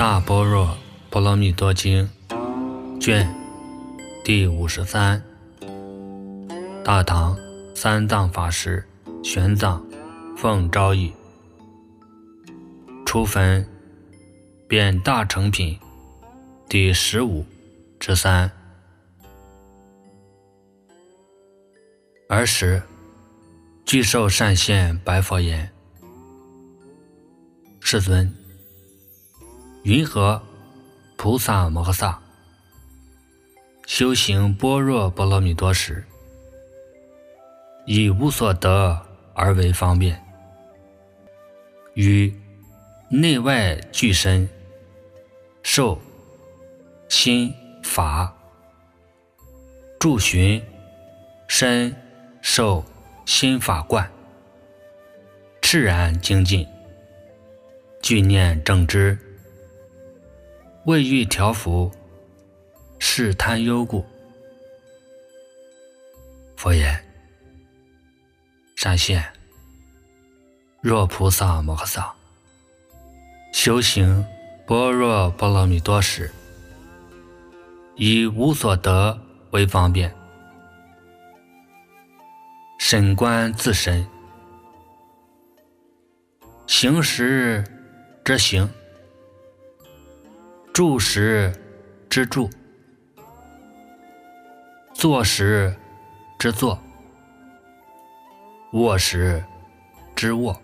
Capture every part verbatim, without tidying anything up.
萨般若波罗蜜多经卷第五十三，大唐三藏法师玄奘奉诏译，初分遍大成品第十五之三。儿时具受善现白佛言：世尊，云何菩萨摩诃萨修行般若波罗蜜多时，以无所得而为方便，于内外俱身受心法住寻身受心法观，炽然精进，具念正知，为欲调伏是贪忧故。佛言：善现，若菩萨摩诃萨修行般若波罗蜜多时，以无所得为方便，审观自身，行时之行，住时之住，坐时之坐，卧时之卧，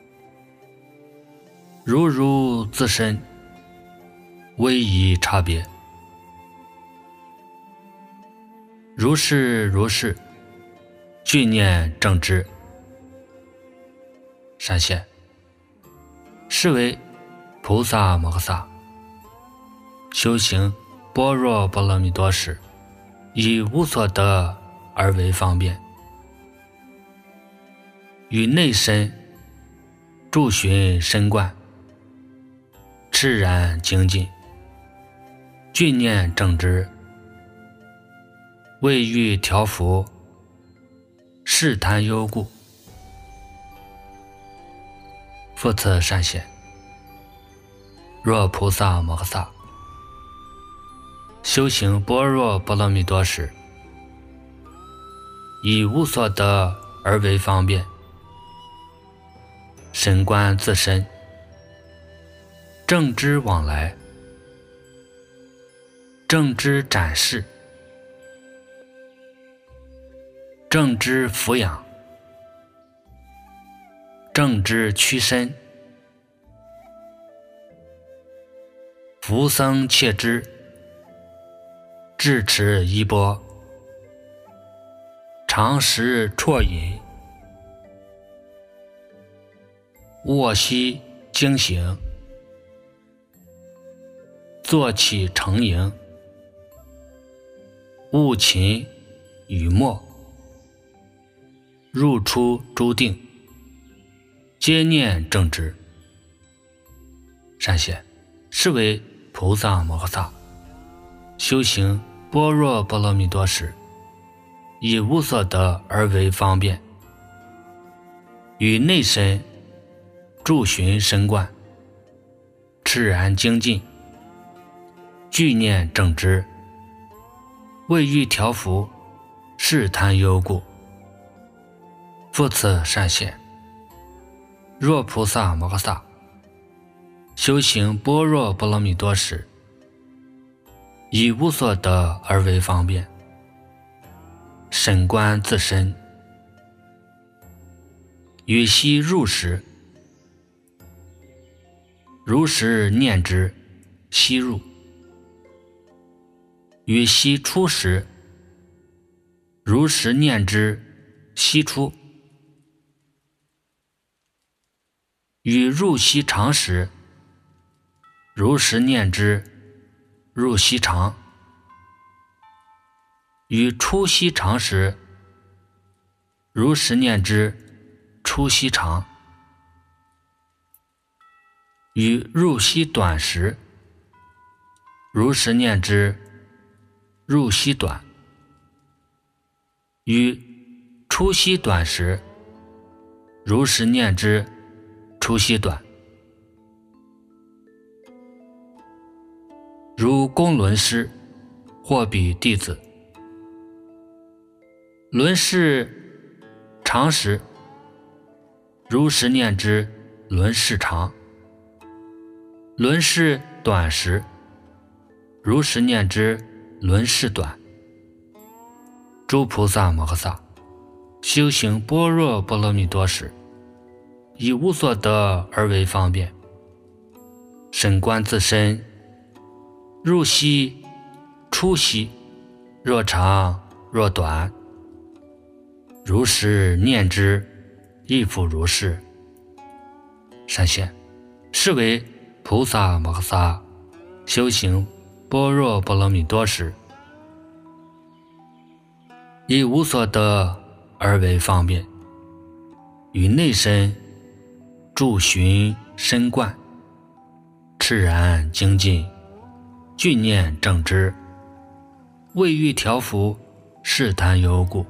如如自身，微异差别，如是如是，具念正知。善现，是为菩萨摩诃萨修行般若波罗蜜多时，以无所得而为方便，于内身住寻身观，炽然精进，具念正知，为欲调伏是贪忧故。复次善现，若菩萨摩诃萨修行般若波罗蜜多时，以无所得而为方便，审观自身，正知往来，正知展示，正知俯仰，正知屈身，扶僧切知，智持衣钵，常食啜饮，卧息经行，坐起成营，悟勤与默，入出诸定，皆念正知。善现，是为菩萨摩诃萨修行般若波罗蜜多时，以无所得而为方便，于内身住寻身观，炽然精进，具念正知，为欲调伏是贪忧故。复次善现，若菩萨摩诃萨修行般若波罗蜜多时，以无所得而为方便，审观自身，于息入时，如实念之，息入；于息出时，如实念之，息出；于入息长时，如实念之，入息长；于出息长时，如实念之，出息长；于入息短时，如实念之，入息短；于出息短时，如实念之，出息短。 如公轮师，或比弟子。轮是长时，如实念之，轮是长；轮是短时，如实念之，轮是短。诸菩萨摩诃萨修行般若波罗蜜多时，以无所得而为方便，深观自身，入息出息，若长若短，如实念之，亦复如是。善现，是为菩萨摩诃萨修行般若波罗蜜多时，以无所得而为方便，于内身驻寻深观，炽然精进，具念正知，未欲调伏，试贪忧故。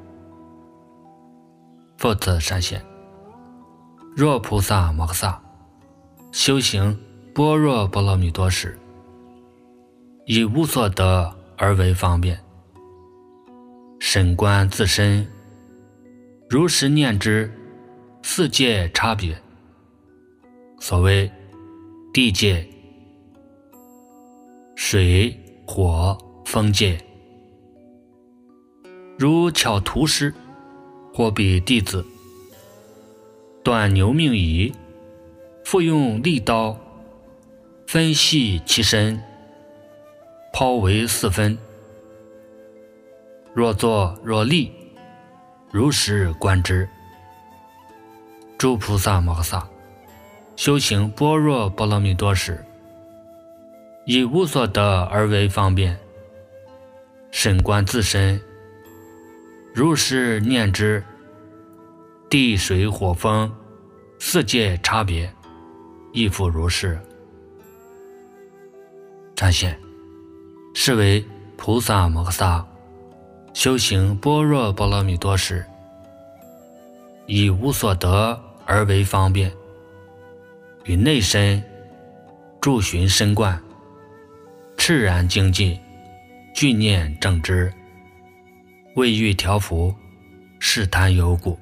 复次善现，若菩萨摩诃萨修行般若波罗蜜多时，以无所得而为方便，深观自身，如实念之，四界差别。所谓地界、水、火、风界，如巧图师，或比弟子，断牛命仪，复用利刀分析其身，抛为四分。若坐若立，如实观之。诸菩萨摩诃萨修行般若波罗蜜多时，以无所得而为方便，深观自身，如实念之，地水火风四界差别，亦复如是。善现，是为菩萨摩诃萨修行般若波罗蜜多时，以无所得而为方便，于内身驻寻深观，炽然精进，具念正知，未欲调伏，试贪忧故。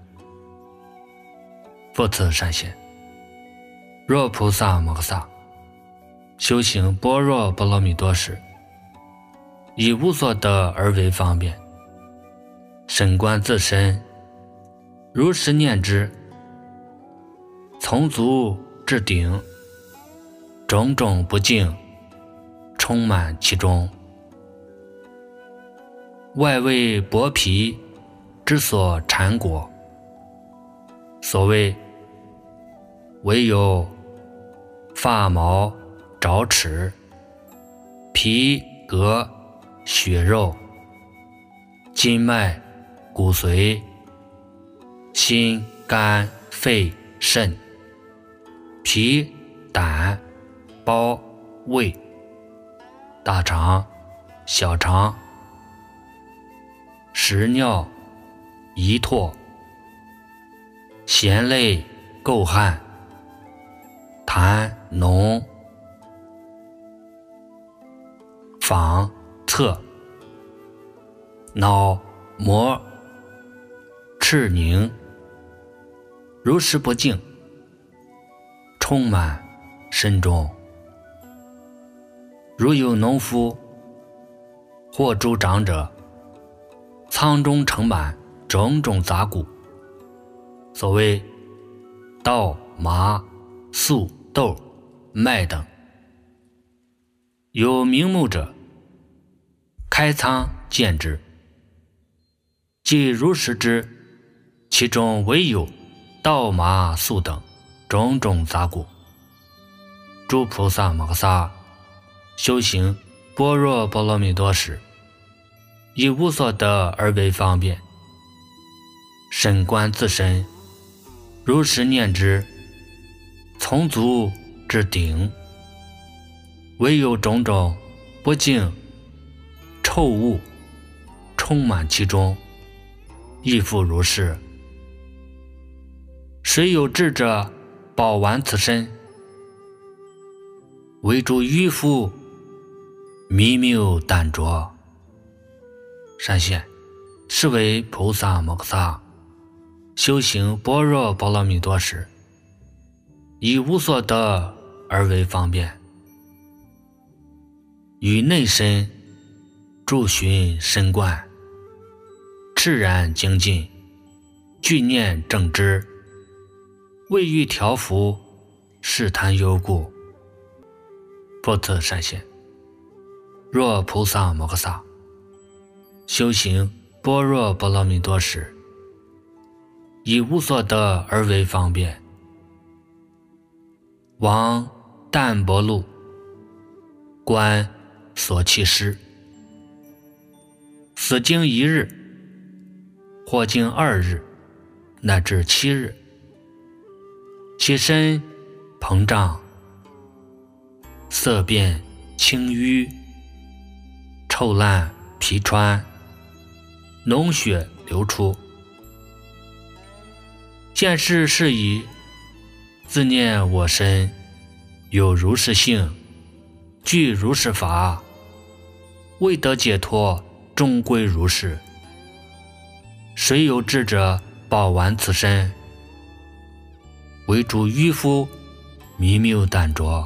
复次善现，若菩萨摩诃萨修行般若波罗蜜多时，以无所得而为方便，深观自身，如实念之，从足至顶，种种不净充满其中，外为薄皮之所缠裹。所谓唯有发毛爪齿，皮革血肉，筋脉骨髓，心肝肺肾，脾胆包胃，大肠小肠，食尿遗唾，咸泪垢汗，痰脓，仿侧，脑膜赤凝，如实不净，充满身中。如有农夫或诸长者，仓中盛满种种杂谷，所谓稻麻粟豆麦等，有名目者开仓见之，即如实知其中唯有稻麻粟等种种杂谷。诸菩萨摩诃萨修行般若波罗蜜多时，以无所得而为方便，深观自身，如实念之，从足至顶，唯有种种不净臭物充满其中，亦复如是。谁有智者保完此身，为诸愚夫迷谬淡浊。善现，是为菩萨摩诃萨修行般若波罗蜜多时，以无所得而为方便，于内身驻寻深观，炽然精进，具念正知，为欲调伏世贪忧故。复次善现，若菩萨摩诃萨修行般若波罗蜜多时，以无所得而为方便，往淡泊路，观所弃师，死经一日，或经二日，乃至七日，其身膨胀，色变青瘀，臭烂皮穿，脓血流出。见是是以自念我身有如是性，具如是法，未得解脱，终归如是。谁有智者保完此身，为诸愚夫迷谬淡浊。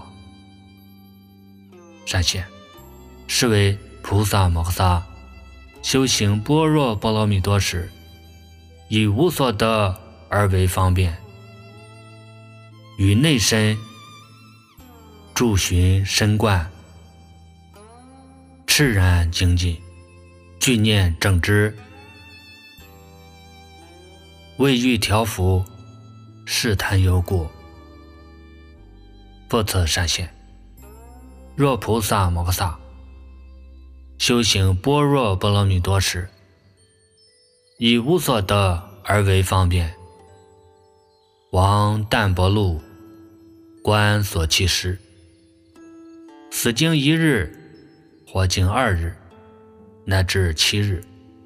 善现，是为菩萨摩诃萨修行般若波罗蜜多时，以无所得而为方便，于内身驻寻深观，炽然精进，具念正知，为欲调伏世贪忧故。复次善现，若菩萨摩诃萨修行般若波罗蜜多时，以无所得而为方便，往淡泊路，观所弃师，死经一日，或经二日，乃至七日，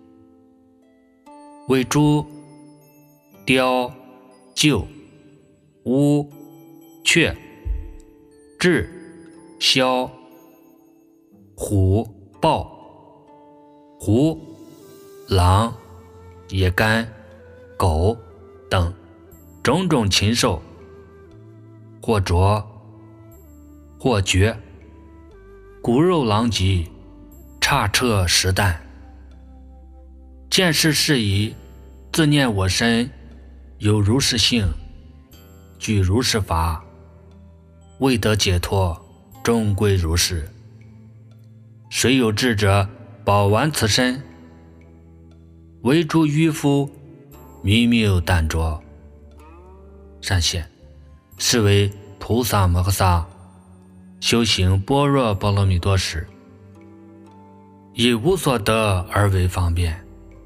为诸雕、鹫、乌、雀、雉、枭、虎、豹、狐、狼、野干、狗等种种禽兽，或啄，或绝，骨肉狼藉，刹彻实淡。见是是以自念我身有如是性，具如是法，未得解脱，终归如是。谁有智者保完此身，为诸愚夫迷谬淡浊。善现，是为菩萨摩诃萨修行般若波罗蜜多时，以无所得而为方便，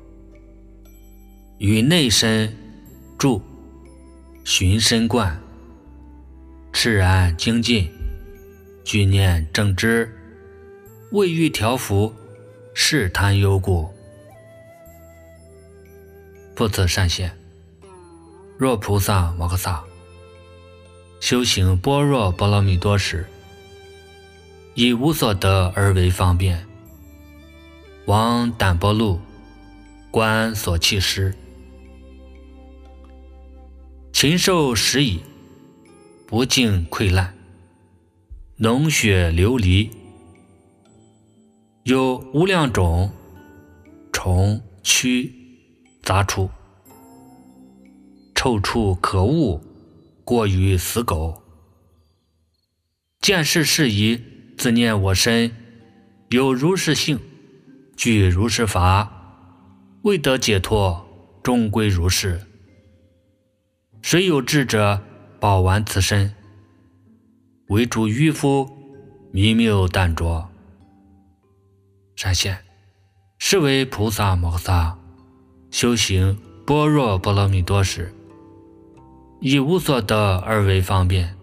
于内身住寻深观，炽然精进，具念正知，为欲调伏世贪忧故。复次善现，若菩萨摩诃萨修行般若波罗蜜多时，以无所得而为方便，往淡泊路，观所弃师，禽兽食蚁，不尽溃烂，脓血流离，有无量种虫蛆杂处，臭处可恶，过于死狗。见是是以自念我身有如是性，具如是法，未得解脱，终归如是。谁有智者保完此身，为诸愚夫迷谬淡浊。善现，是为菩萨摩诃萨修行般若波罗蜜多时，以无所得而为方便，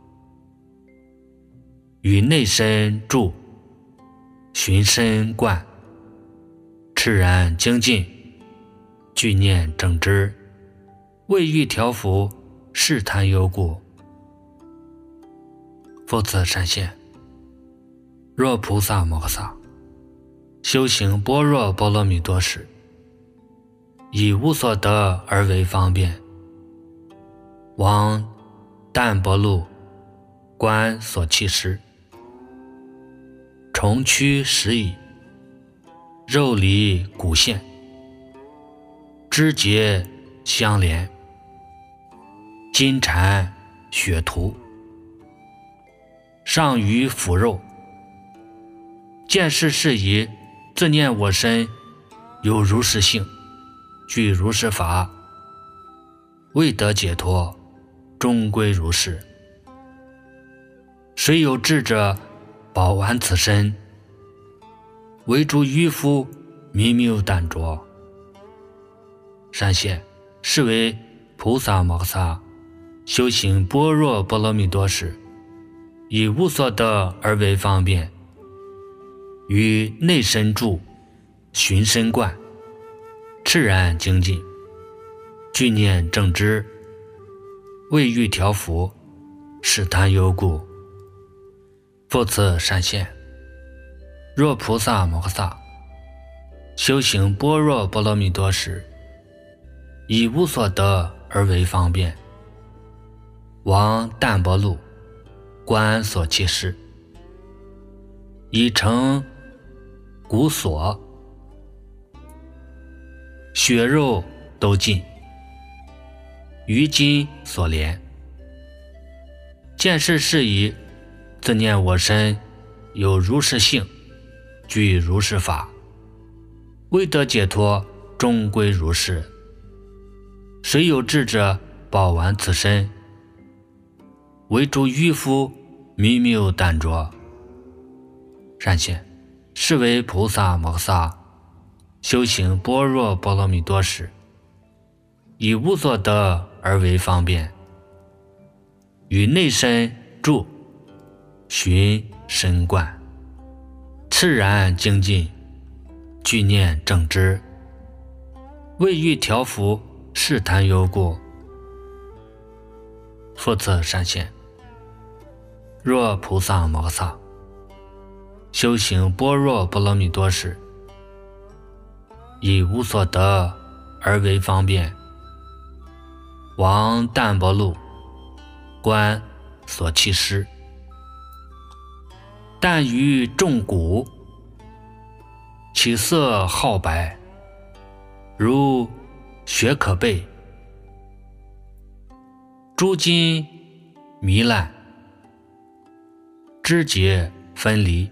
于内身住寻深观，炽然精进，具念正知，为欲调伏世贪忧故。复次善现， 若菩萨摩诃萨修行般若波罗蜜多时，以无所得而为方便，往淡泊路观所弃失，重躯实矣，肉离骨线，肢节相连，筋缠血涂，上于腐肉。见是事宜，自念我身有如是性，具如是法，未得解脱，终归如是。谁有智者，保完此身，为诸愚夫迷谬淡浊。善现，是为菩萨摩诃萨修行般若波罗蜜多时，以无所得而为方便，于内身住，寻身观，炽然精进，具念正知，未欲调伏，是贪忧故。复次善现，若菩萨摩诃萨修行般若波罗蜜多时，以无所得而为方便，往淡泊路观所弃失，以成骨锁，血肉都尽，于筋所连。见是事宜，自念我身有如是性，具如是法，未得解脱，终归如是。谁有智者，保完此身，为诸愚夫迷谬淡浊。善现，是为菩萨摩诃萨修行般若波罗蜜多时，以无所得而为方便，于内身住，寻身观，炽然精进，具念正知，未欲调伏，是贪忧故。复次善现，若菩萨摩诃萨修行般若波罗蜜多时，以无所得而为方便，往淡泊路观所弃失，但于重骨，其色皓白，如雪可备，诸筋糜烂，肢节分离。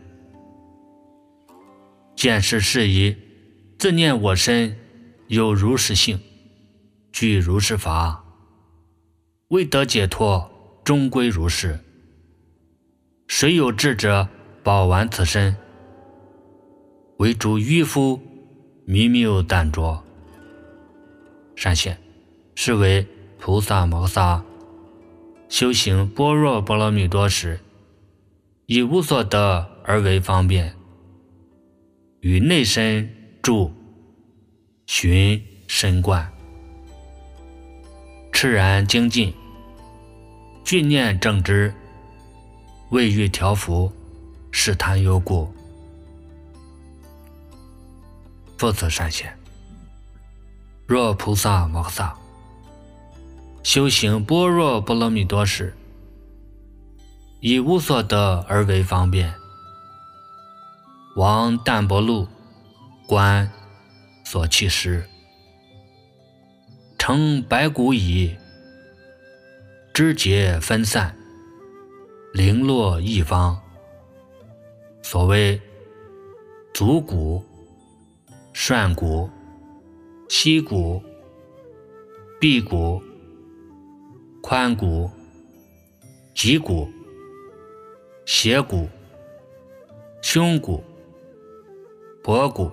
见是事宜，自念我身有如是性，具如是法，未得解脱，终归如是。谁有智者，保完此身，为诸愚夫迷谬淡浊。善现，是为菩萨摩诃萨修行般若波罗蜜多时，以无所得而为方便，于内身住，寻身观，炽然精进，具念正知，未欲调伏，是贪忧故。复次善现，若菩萨摩诃萨修行般若波罗蜜多时，以无所得而为方便，往淡泊路观所弃失，成白骨矣，肢节分散，零落一方。所谓足骨、涮骨、膝骨、臂骨、髋骨、脊骨、斜骨、胸骨、脖骨、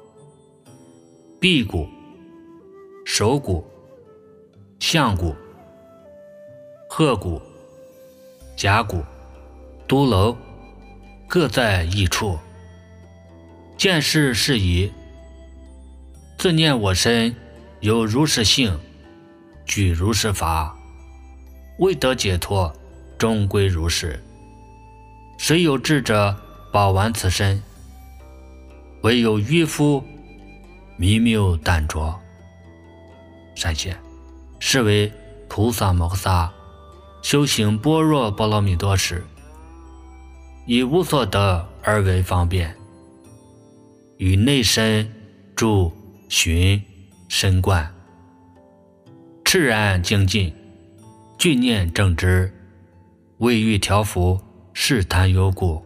臂骨、手骨、项骨、颌骨、甲骨、都楼，各在一处。见是事宜，自念我身有如是性，具如是法，未得解脱，终归如是。谁有智者， 宝完此身，唯有渔夫迷谬淡浊。善现，是为菩萨摩诃萨修行般若波罗蜜多时，以无所得而为方便，于内身住寻身观，炽然精进，具念正知，为欲调伏是贪忧故。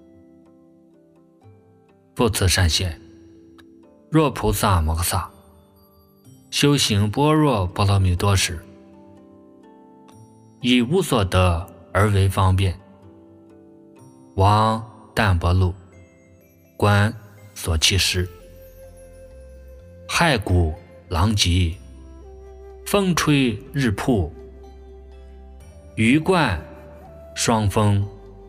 复次善现，若菩萨摩诃萨修行般若波罗蜜多时，以无所得而为方便，往淡泊路，观所弃失，骸骨狼藉，风吹日曝，鱼贯霜风，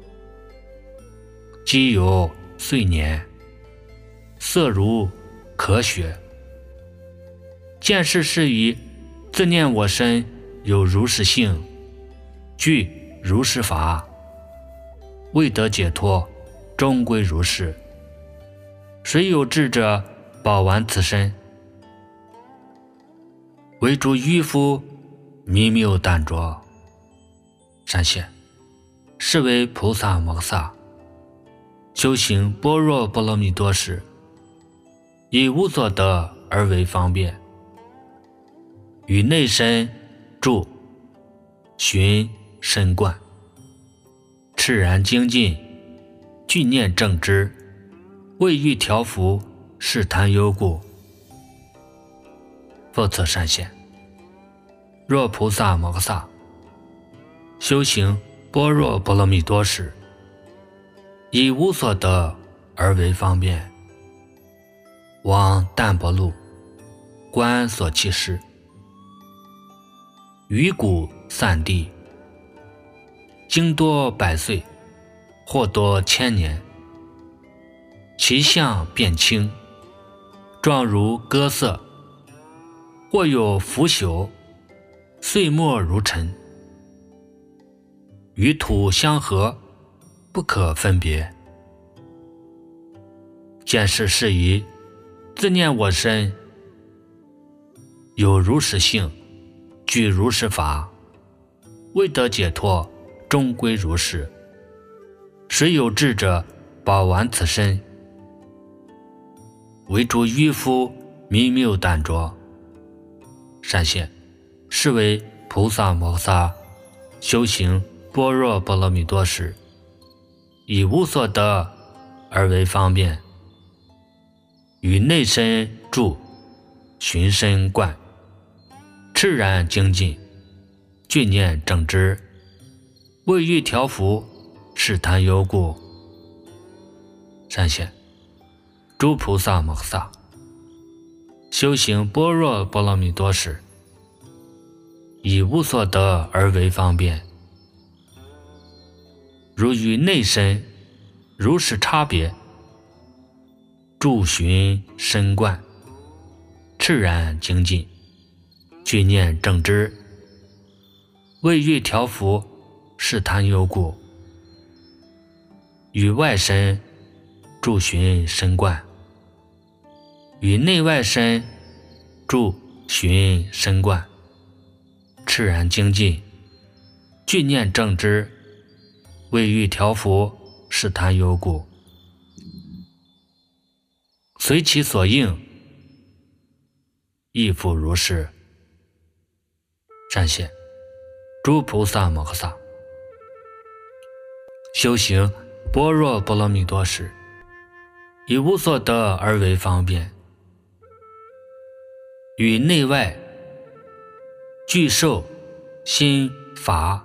积有岁年，色如可雪。见是是以自念我身有如是性，具如是法，未得解脱，终归如是。谁有智者保完此身？唯诸愚夫迷谬淡浊。善现，是为菩萨摩诃萨修行般若波罗蜜多时，以无所得而为方便，于内身住寻身观，炽然精进，具念正知，为欲调伏是贪忧故。复次善现，若菩萨摩诃萨修行般若波罗蜜多时，以无所得而为方便，往淡泊路，观所弃失，鱼骨散地，经多百岁，或多千年，其相变轻，状如鸽色，或有腐朽，碎末如尘，与土相合，不可分别。见是是以自念我身有如是性，具如是法，未得解脱，终归如是。谁有智者保完此身？唯诸愚夫迷谬淡浊。善现，是为菩萨摩诃萨修行般若波罗蜜多时，以无所得而为方便，于内身住寻身观，炽然精进，具念正知，为欲调伏是贪忧故。善现，诸菩萨摩诃萨修行般若波罗蜜多时，以无所得而为方便，如与内身如是差别，住寻身观，炽然精进，具念正知，为欲调伏是贪忧故。与外身住寻身观，与内外身住寻身观，炽然精进，具念正知，为欲调伏是贪忧故。随其所应，亦复如是。善现，诸菩萨摩诃萨修行般若波罗蜜多时，以无所得而为方便，与内外具受心法，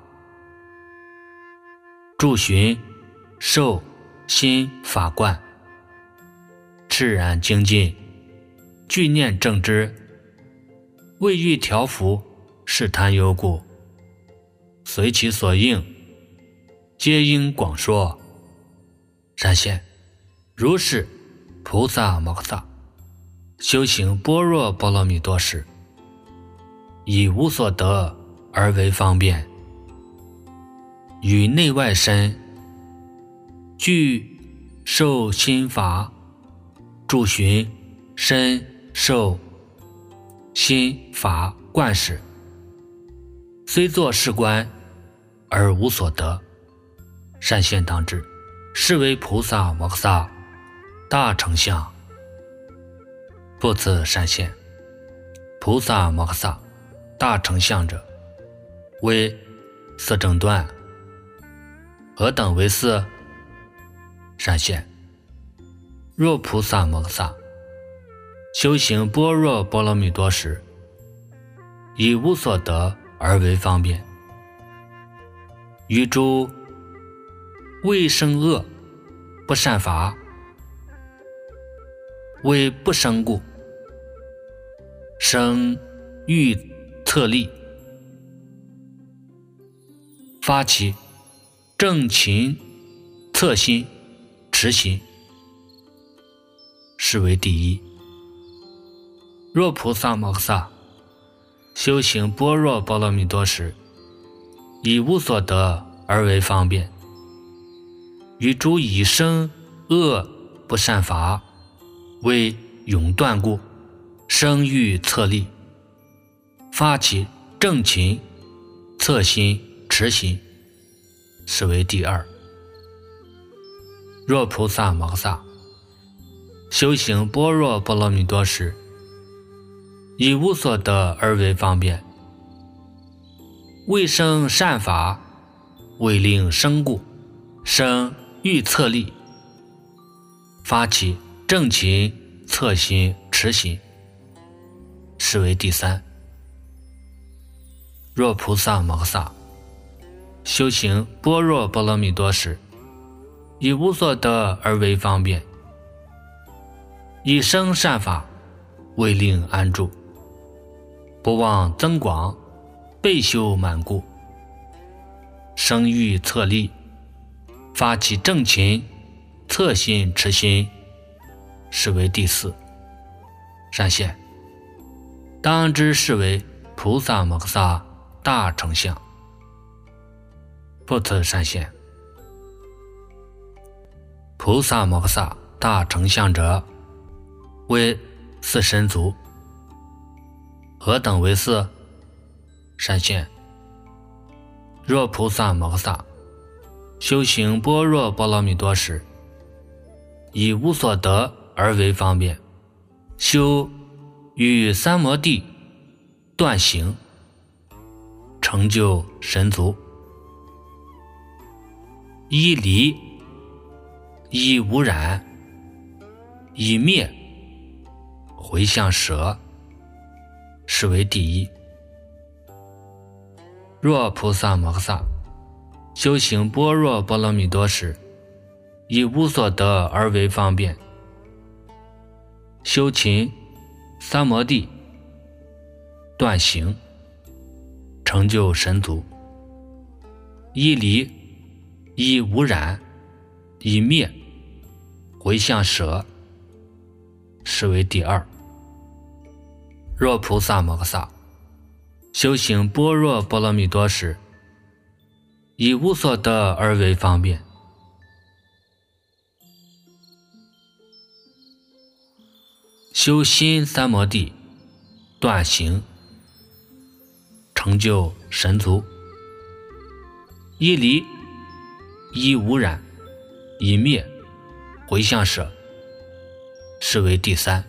住寻受心法观，炽然精进，具念正知，为欲调伏是贪忧故。随其所应，皆应广说。善现，如是菩萨摩诃萨修行般若波罗蜜多时，以无所得而为方便，与内外身具受心法，助循身受心法贯使，虽作事官而无所得，善现当知，是为菩萨摩诃萨大成相。不辞善现，菩萨摩诃萨大成相者，为四正断。何等为四？善现，若菩萨摩诃萨修行般若波罗蜜多时，以无所得而为方便，于诸未生恶不善法，为不生故，生欲策力，发起正勤侧心持心，是为第一。若菩萨摩诃萨修行般若波罗蜜多时，以无所得而为方便，于诸已生恶不善法，为永断故，生欲策力，发起正勤侧心持心，是为第二。若菩萨摩诃萨修行般若波罗蜜多时，以无所得而为方便，未生善法，为令生故，生欲策力，发起正勤侧心持心，是为第三。若菩萨摩诃萨修行般若波罗蜜多时，以无所得而为方便，以生善法，为令安住，不忘增广，备修满故，生欲策力，发起正勤侧心持心，是为第四。善现，当知是为菩萨摩诃萨大成相。不辞善现，菩萨摩诃萨大成相者，为四神足。何等为四？善现，若菩萨摩诃萨修行般若波罗蜜多时，以无所得而为方便，修与三摩地断行，成就神足。一离，一无染，一灭，回向舍，是为第一。若菩萨摩诃萨修行般若波罗蜜多时，以无所得而为方便，修勤三摩地断行，成就神足。一离，一无染，一灭，回向舍，是为第二。若菩萨摩诃萨修行般若波罗蜜多时，以无所得而为方便，修心三摩地断行，成就神足。一离，一无染，一灭，回向舍，是为第三。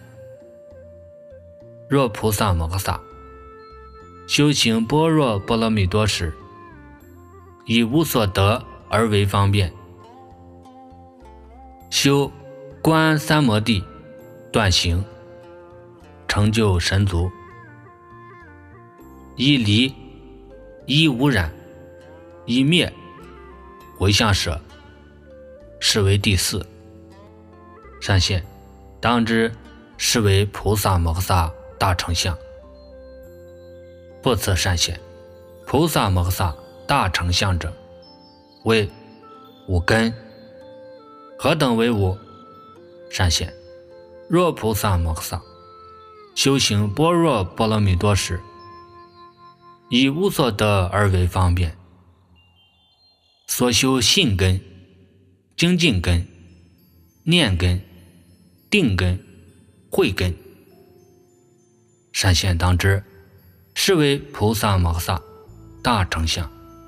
若菩萨摩诃萨修行般若波罗蜜多时，以无所得而为方便，修观三摩地断行，成就神足。一离，一无染，一灭，回向舍，是为第四。善现，当知是为菩萨摩诃萨大成相。不辞善现，菩萨摩诃萨大成相者，为五根。何等为五？善现，若菩萨摩诃萨修行般若波罗蜜多时，以无所得而为方便，所修信根、精进根、 念根、定根、慧根。善现当知，是为菩萨摩诃萨大乘相。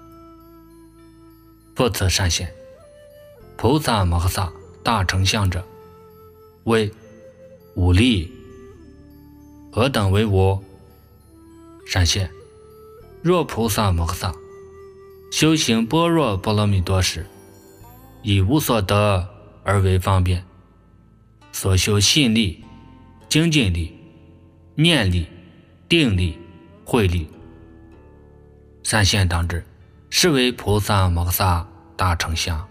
复次善现，菩萨摩诃萨大乘相者，为五力。何等为无？善现，若菩萨摩诃萨修行般若波罗蜜多时，以无所得而为方便，所修信力、精进力、念力、定力、慧力，善现当知，是为菩萨摩诃萨大乘相。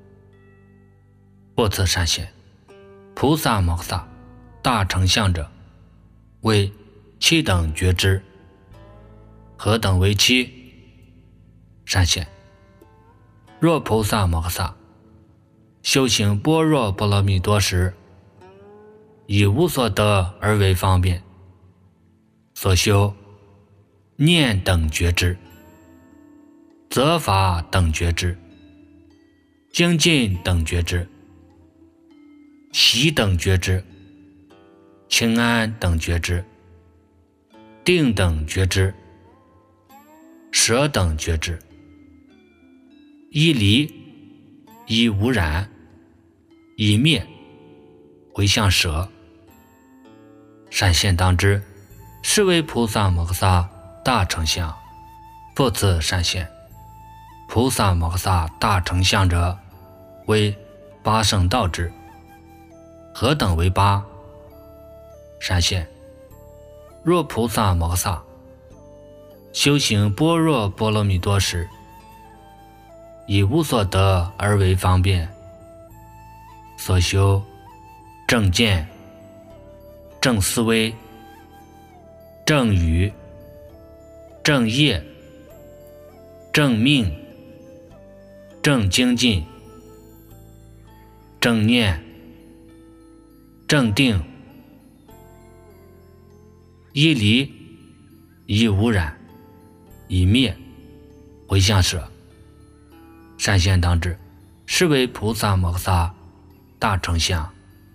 复次善现，菩萨摩诃萨大乘相者，为七等觉知。何等为七？善现，若菩萨摩诃萨修行般若波罗蜜多时，以无所得而为方便，所修念等觉知、责法等觉知、精进等觉知、喜等觉知、清安等觉知、定等觉知、舍等觉知，依离，依无染，以灭，回向舍。善现当知，是为菩萨摩诃萨大乘相。复次善现，菩萨摩诃萨大乘相者，为八圣道之。何等为八？善现，若菩萨摩诃萨修行般若波罗蜜多时，以无所得而为方便，所修正见、正思维、正语、正业、正命、正精进、正念、正定、依离、依无染、以灭，回向舍。善现当知，是为菩萨摩诃萨大乘相。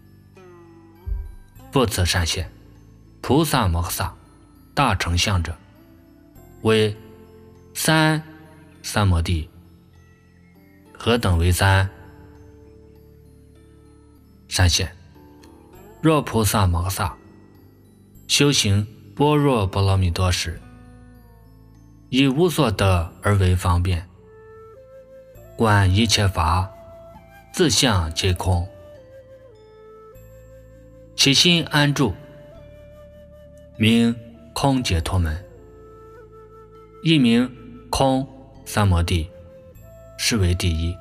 复次善现，菩萨摩诃萨大乘相者，为三三摩地。何等为三？善现，若菩萨摩诃萨修行般若波罗蜜多时，以无所得而为方便，观一切法自相皆空，其心安住，名空解脱门，一名空三摩地，是为第一。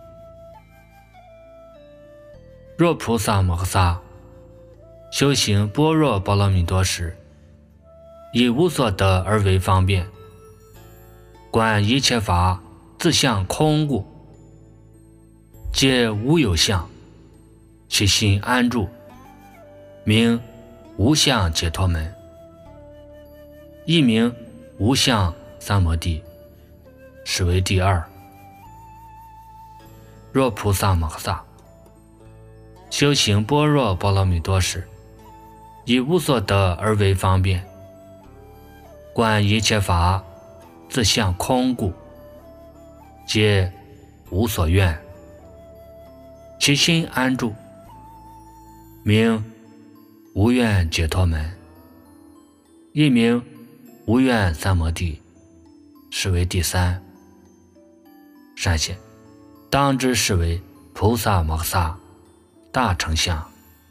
若菩萨摩诃萨修行般若波罗蜜多时，以无所得而为方便，观一切法自相空故，皆无有相，其心安住，名无相解脱门，一名无相三摩地，是为第二。若菩萨摩诃萨修行般若波罗蜜多时，以无所得而为方便，观一切法自相空故，皆无所愿，其心安住，名无愿解脱门，一名无愿三摩地，是为第三。善现，当知是为菩萨摩诃萨大乘相。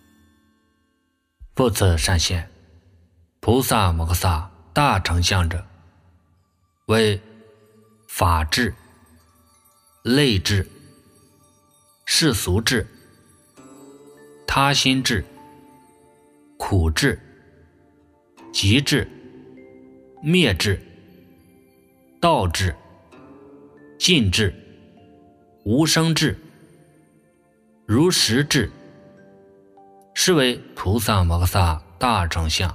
复次善现，菩萨摩诃萨大乘相者，为法智、类智、世俗智、他心智、苦智、集智、灭智、道智、尽智、无生智、如实智，是为菩萨摩诃萨大乘相。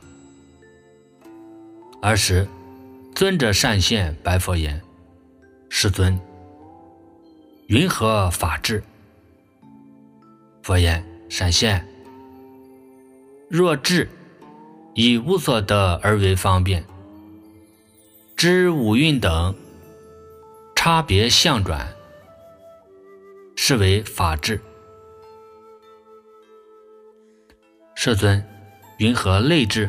尔时尊者善现白佛言：世尊，云何法智？佛言： 闪现。若智以无所得而为方便，知五蕴等差别相转，是为法智。世尊，云何类智？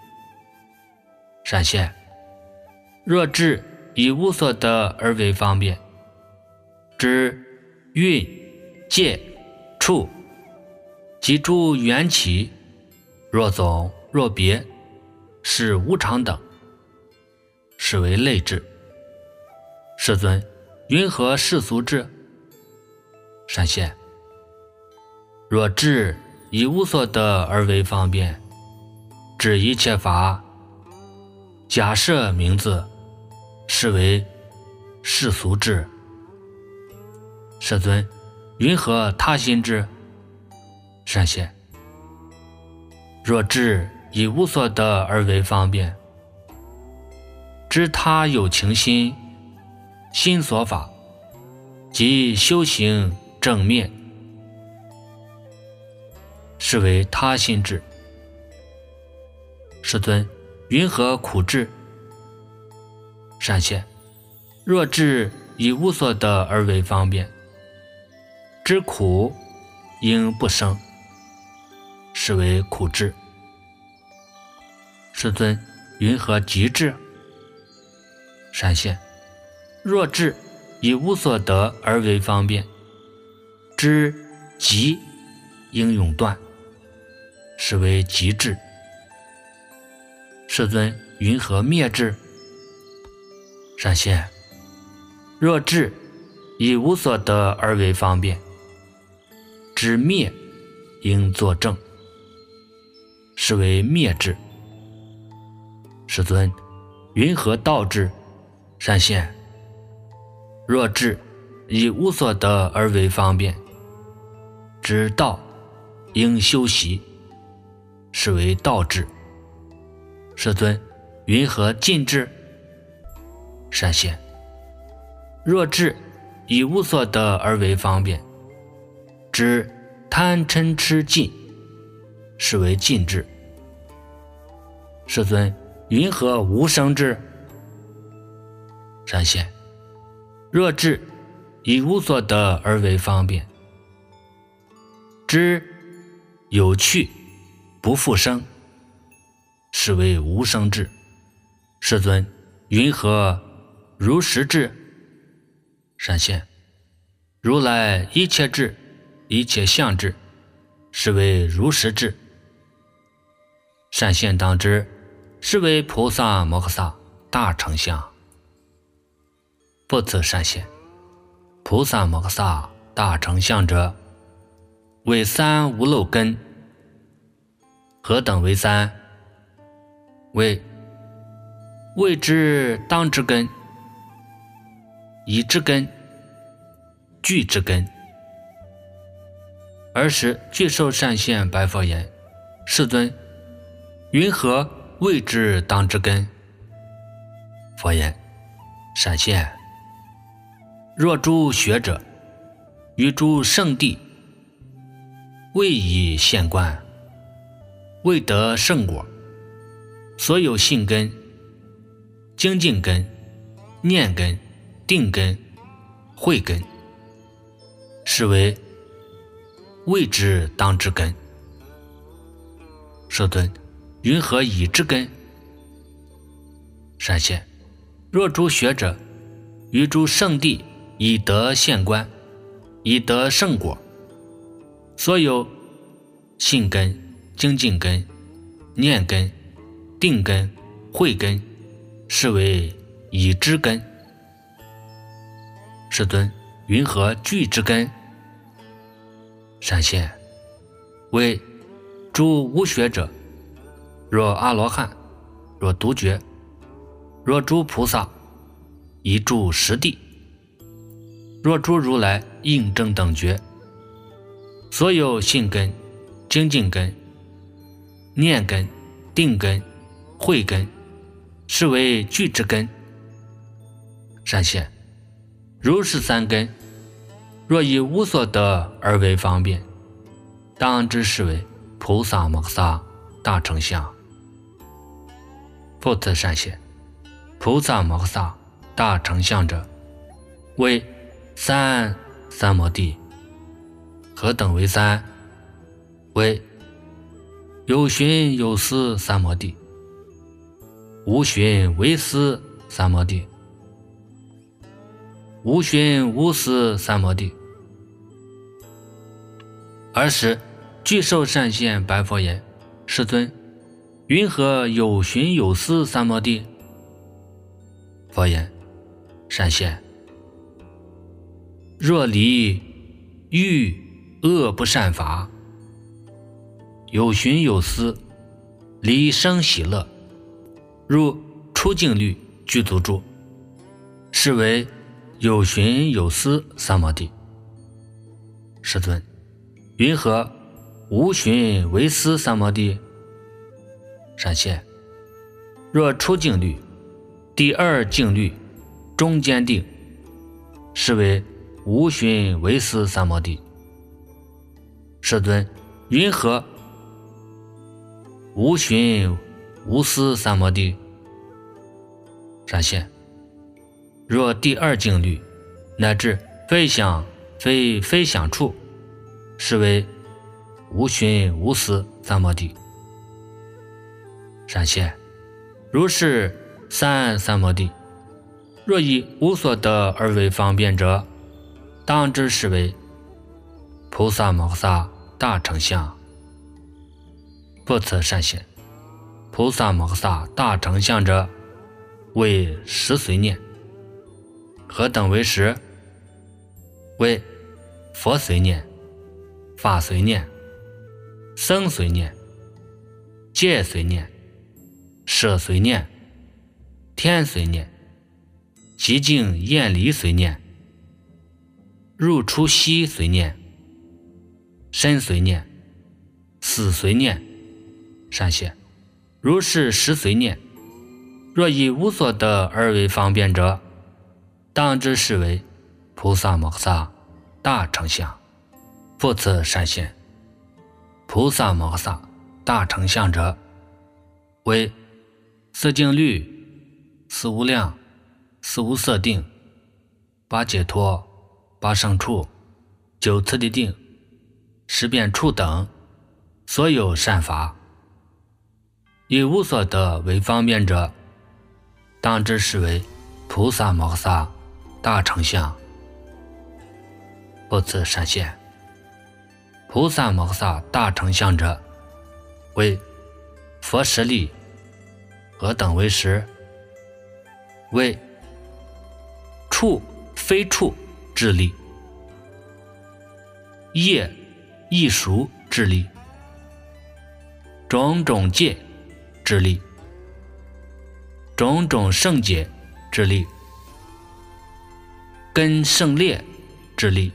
闪现。若智以无所得而为方便，知蕴界处及诸缘起，若总若别，是无常等，是为类智。世尊，云何世俗智？闪现。若智以无所得而为方便，知一切法假设名字，是为世俗智。世尊，云何他心智？闪现。若智以无所得而为方便，知他有情心，心所法，即修行正面，是为他心智。世尊，云何苦智？闪现。若智以无所得而为方便，知苦应不生，是为苦智。世尊，云何极智？闪现。若智以无所得而为方便，知极应永断，是为极智。世尊，云何灭智？闪现。若智以无所得而为方便，知灭应作正，是为灭智。世尊，云何道智？闪现。若智以无所得而为方便，知道应修习，是为道智。世尊，云何尽智？闪现。若智以无所得而为方便，知贪嗔痴尽，是为尽智。世尊，云何无生智？闪现。若智以无所得而为方便，知有去不复生，是为无生智。世尊，云何如实智？闪现。如来一切智，一切相智，是为如实智。闪现当知，是为菩萨摩诃萨大成相。不辞闪现。菩萨摩诃萨大成相者，为三无漏根。何等为三？为谓之当之根、已之根、具之根。尔时具受善现白佛言：世尊，云何谓之当之根？佛言：闪现。若诸学者于诸圣地，未以现观，未得圣果，所有信根、精进根、念根、定根、慧根，是为谓之当之根。世尊，云何已之根？闪现。若诸学者于诸圣地已得现观，已得圣果，所有信根、精进根、念根、定根、慧根，是为已之根。世尊，云何具之根？闪现。为诸无学者，若阿罗汉，若独觉，若诸菩萨，已住实地，若诸如来应正等觉，所有信根、精进根、念根、定根、慧根，是为具之根。闪现。如是三根，若以无所得而为方便， 当知是为菩萨摩诃萨大乘相。不辞善现，菩萨摩诃萨大乘相者，为三三摩地。何等为三？为有寻有思三摩地，无寻为思三摩地，无寻无思三摩地。尔时具受善现白佛言：世尊，云何有寻有思三摩地？佛言：善现，若离欲恶不善法，有寻有思，离生喜乐，入出境律具足住，是为有寻有思三摩地。世尊，云何无寻为思三摩地？善现，若出境律第二境律中间定，是为无寻为思三摩地。世尊，云何无寻无思三摩地？善现，若第二境律乃至非想非非想处，是为无寻无思三摩地。善现，如是三三摩地，若以无所得而为方便者，当知是为菩萨摩诃萨大乘相。不辞善现，菩萨摩诃萨大乘相者，为十随念。何等为十？为佛随念、法随念、僧随念、戒随念、舍随念、天随念、极静厌离随念、入出息随念、身随念、死随念。善现，如是十随念，若以无所得而为方便者，当知是为菩萨摩诃萨大乘相。不辞善现，菩萨摩诃萨大乘相者，为四静虑、四无量、四无色定、八解脱、八胜处、九次第定、十遍处等所有善法。以无所得为方便者，当知是为菩萨摩诃萨大乘相。不辞善现，菩萨摩诃萨大乘相者，为佛十力。何等为十？为处非处智力，业异熟智力，种种戒智力，种种圣解智力，根胜劣智力，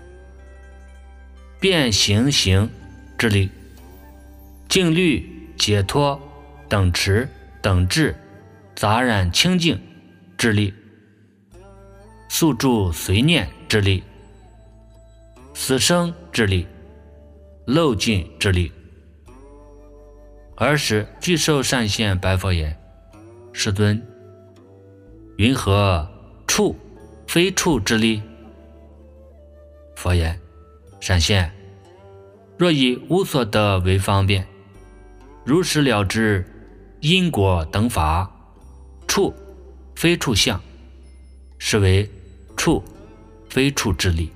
变形形智力，净律解脱等持等智杂染清净智力，宿住随念智力，死生智力，漏尽智力。尔时具受善现白佛言：世尊，云何处非处智力？佛言：善现，若以无所得为方便，如实了知因果等法，处非处相，是为处非处智力。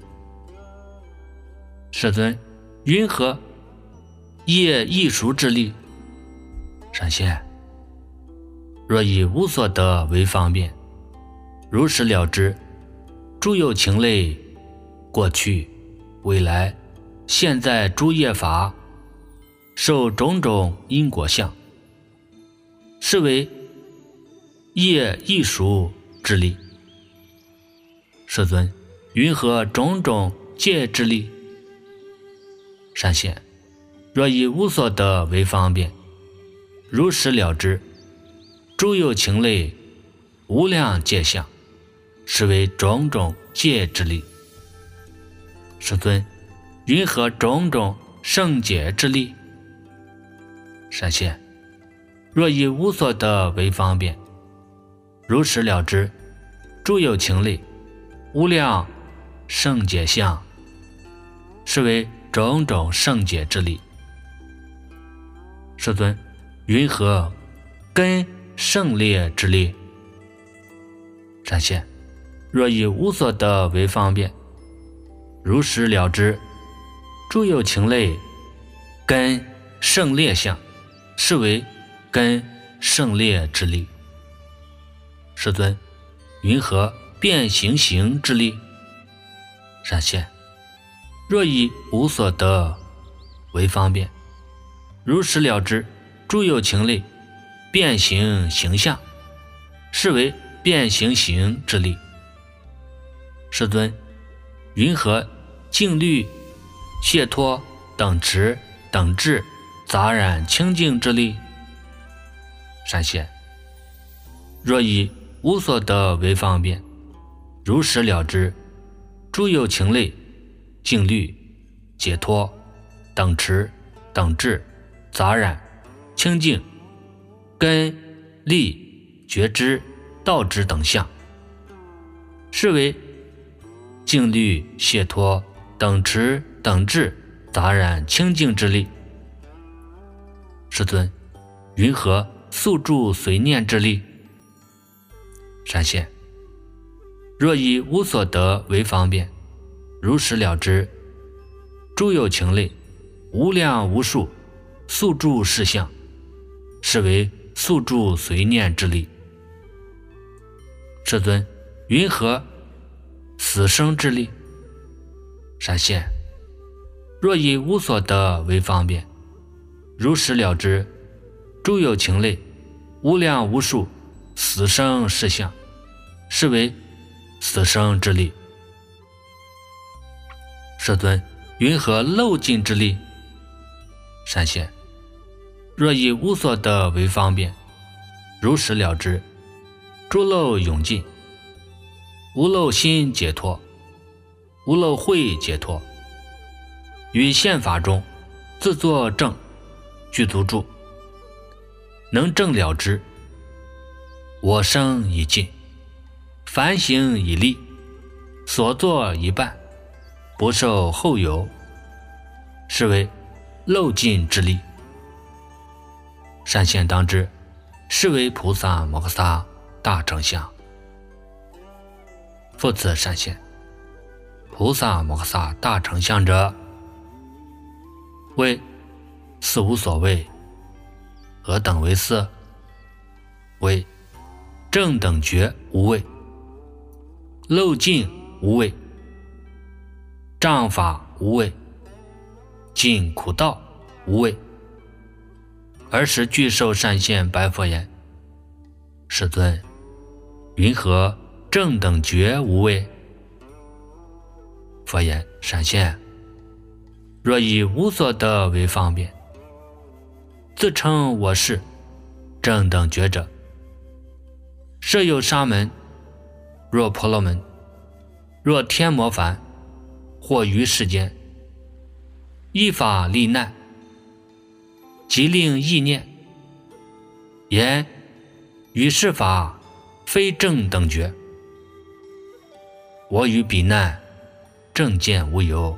世尊，云何业异熟智力？善现，若以无所得为方便，如实了知诸有情类过去未来现在诸业法受种种因果相，是为业异熟之力。世尊，云何种种戒之力？善现，若以无所得为方便，如实了知诸有情类无量戒相，是为种种戒之力。世尊，云何种种圣解之力。闪现，若以无所得为方便，如实了知，诸有情类，无量圣解相，是为种种圣解之力。世尊，云何根胜劣之力？闪现，若以无所得为方便，如实了知，诸有情类，根胜劣相，是为根胜劣之力。世尊，云何变形形之力？闪现，若以无所得为方便，如实了知，诸有情类，变形形象，是为变形形之力。世尊，云何净律、解脱、等持、等至、杂染清净之力？闪现，若以无所得为方便，如实了知，诸有情类，净律、解脱、等持、等至、杂染清净、根、利、觉知、道知等相，是为净律、解脱、等持、等至、杂染清净之力。世尊，云何速住随念之力？闪现，若以无所得为方便，如实了知，诸有情类，无量无数速住事相，是为速住随念之力。世尊，云何死生之力？闪现，若以无所得为方便，如实了知，诸有情类，无量无数死生事相，是为死生之力。世尊，云何漏尽之力？闪现，若以无所得为方便，如实了知，诸漏永尽，无漏心解脱，无漏慧解脱，于现法中自作证具足住，能证了知，我生已尽，凡行已立，所作已办，不受后有，是为漏尽之力。闪现当知，是为菩萨摩诃萨大乘相。复次闪现，菩萨摩诃萨大乘相者，为四无所谓。何等为四？为正等觉无畏，漏尽无畏，障法无畏，尽苦道无畏。尔时具受善现白佛言：世尊，云何正等觉无畏？佛言：善现，若以无所得为方便，自称我是正等觉者，设有沙门，若婆罗门，若天魔梵，或于世间，依法利难，即令意念，言于是法非正等觉，我与彼难正见无有，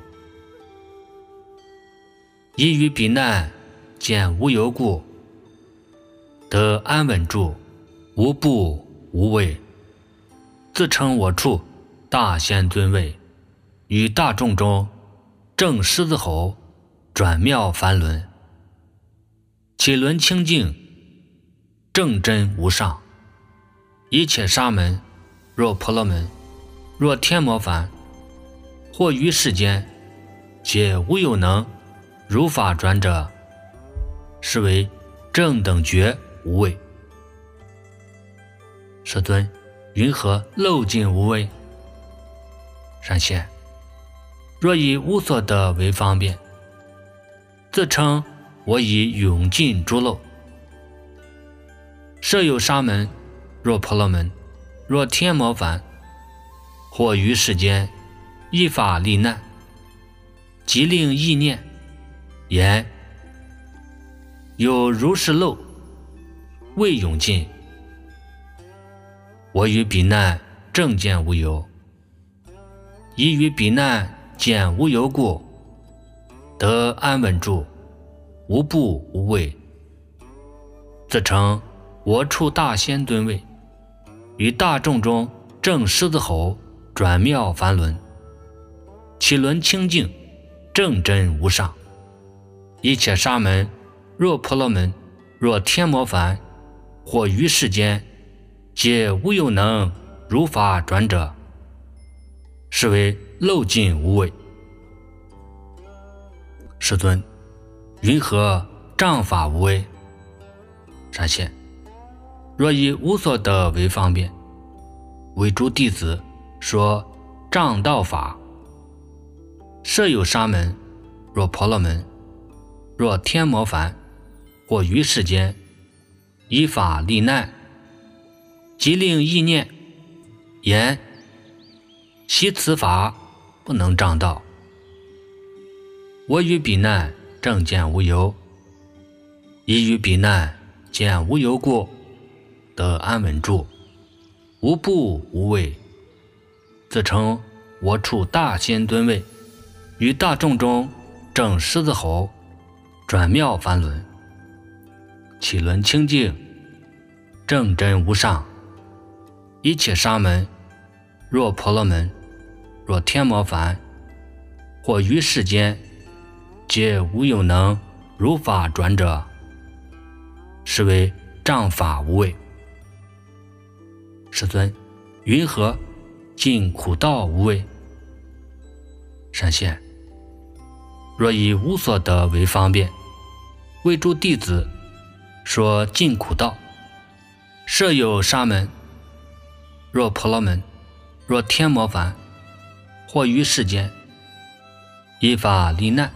依于彼难见无有故，得安稳住，无怖无畏，自称我处大仙尊位，于大众中正狮子吼，转妙梵轮，其轮清净，正真无上。一切沙门，若婆罗门，若天魔梵，或于世间，皆无有能如法转者，是为正等觉无畏。世尊，云何漏尽无畏？善现，若以无所得为方便，自称我已永尽诸漏，设有沙门，若婆罗门，若天魔梵，或于世间依法利难，即令意念， 言有如是漏，未永尽。我于彼难正见无有，宜于彼难见无有故，得安稳住，无怖无畏，自称我处大仙尊位，于大众中正狮子吼，转妙梵轮，其轮清净，正真无上。一切沙门，若婆罗门，若天魔梵，或于世间，皆无有能如法转者，是为漏尽无畏。世尊，云何障法无畏？善现，若以无所得为方便，为诸弟子说障道法，设有沙门，若婆罗门，若天魔梵，或于世间，依法利难，即令意念言习此法，不能障道。我于彼难正见无有，宜于彼难见无有故，得安稳住，无怖无畏，自称我处大仙尊位，于大众中正狮子吼，转妙梵轮，其轮清净，正真无上。一切沙门，若婆罗门，若天魔梵，或于世间，皆无有能如法转者，是为障法无畏。世尊，云何尽苦道无畏？善现，若以无所得为方便，为诸弟子说尽苦道，设有沙门，若婆罗门，若天魔梵，或于世间，依法利难，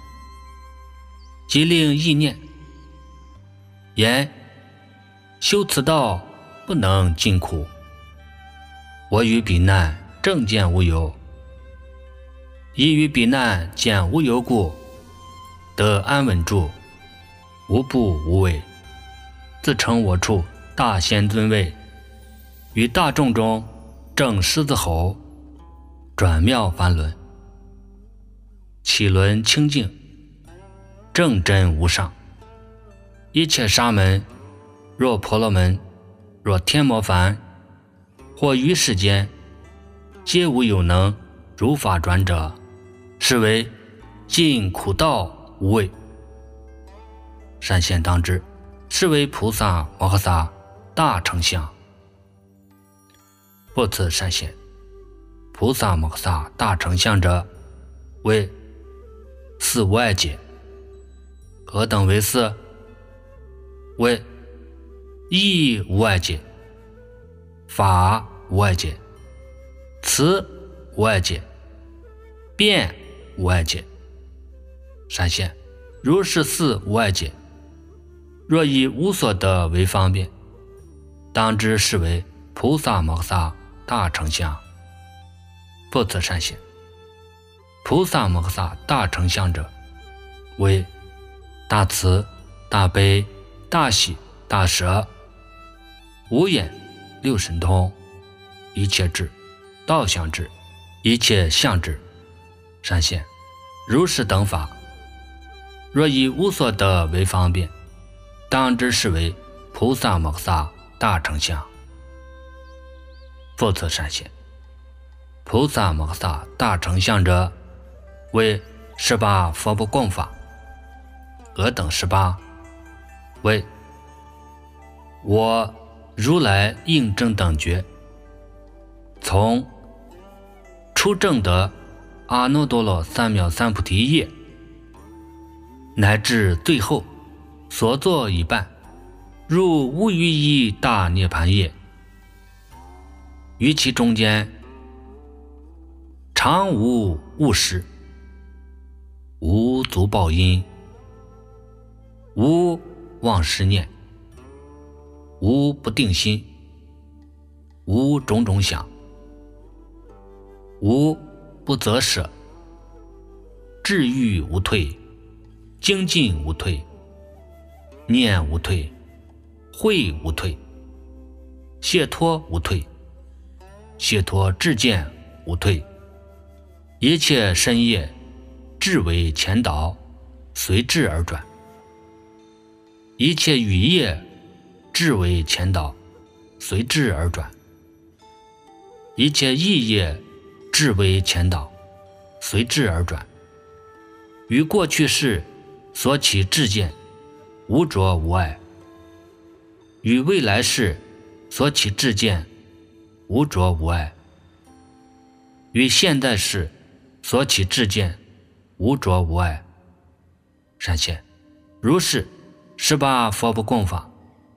即令意念言修此道，不能尽苦。我于彼难正见无有，宜于彼难见无有故，得安稳住，无怖无畏，自称我处大仙尊位，于大众中正狮子吼，转妙梵轮，其轮清净，正真无上。一切沙门，若婆罗门，若天魔梵，或于世间，皆无有能如法转者，是为尽苦道无畏。善现当知，是为菩萨摩诃萨大乘相。不此善现，菩萨摩诃萨大乘相者，为四无碍解。何等为四？为义无碍解，法无碍解，慈无碍解，辩无碍解。善现，如是四无碍解，若以无所得为方便，当知是为菩萨摩诃萨大乘相。不此善现，菩萨摩诃萨大乘相者，为大慈、大悲、大喜、大舍、无眼、六神通、一切智、道相智、一切相智。善现，如是等法，若以无所得为方便，当知是为菩萨摩诃萨大乘相。不此善现，菩萨摩诃萨大乘相者，为十八佛不共法。何等十八？为我如来应正等觉，从初证得阿耨多罗三藐三菩提业，乃至最后所作已办，入无余一大涅盘业，于其中间常无误事，无足报因，无忘失念，无不定心，无种种想，无不择舍，至欲无退， 精进无退，念无退，慧无退，解脱无退，解脱智见无退，一切身业智为前导，随智而转，一切语业智为前导，随智而转，一切意业智为前导，随智而转，于过去世所起智见无着无碍，与未来世所起智见无着无碍，与现代世所起智见无着无碍。善现，如是十八佛不共法，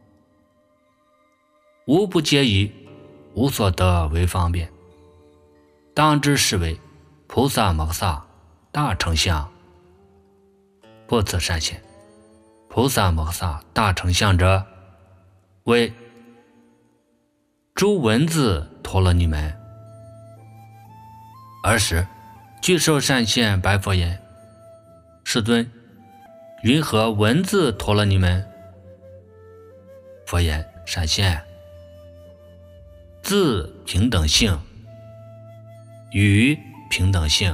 无不皆以无所得为方便，当知是为菩萨摩诃萨大乘相。不此善现，菩萨摩诃萨大乘相者，为诸文字陀罗尼门。尔时具受善现白佛言：世尊，云何文字陀罗尼门？佛言：善现，字平等性，语平等性，